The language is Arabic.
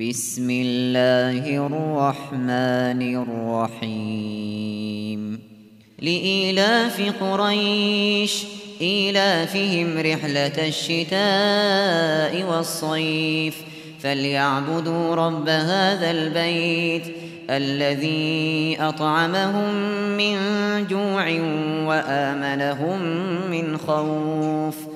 بسم الله الرحمن الرحيم لإيلاف قريش إيلافهم رحلة الشتاء والصيف فليعبدوا رب هذا البيت الذي أطعمهم من جوع وآمنهم من خوف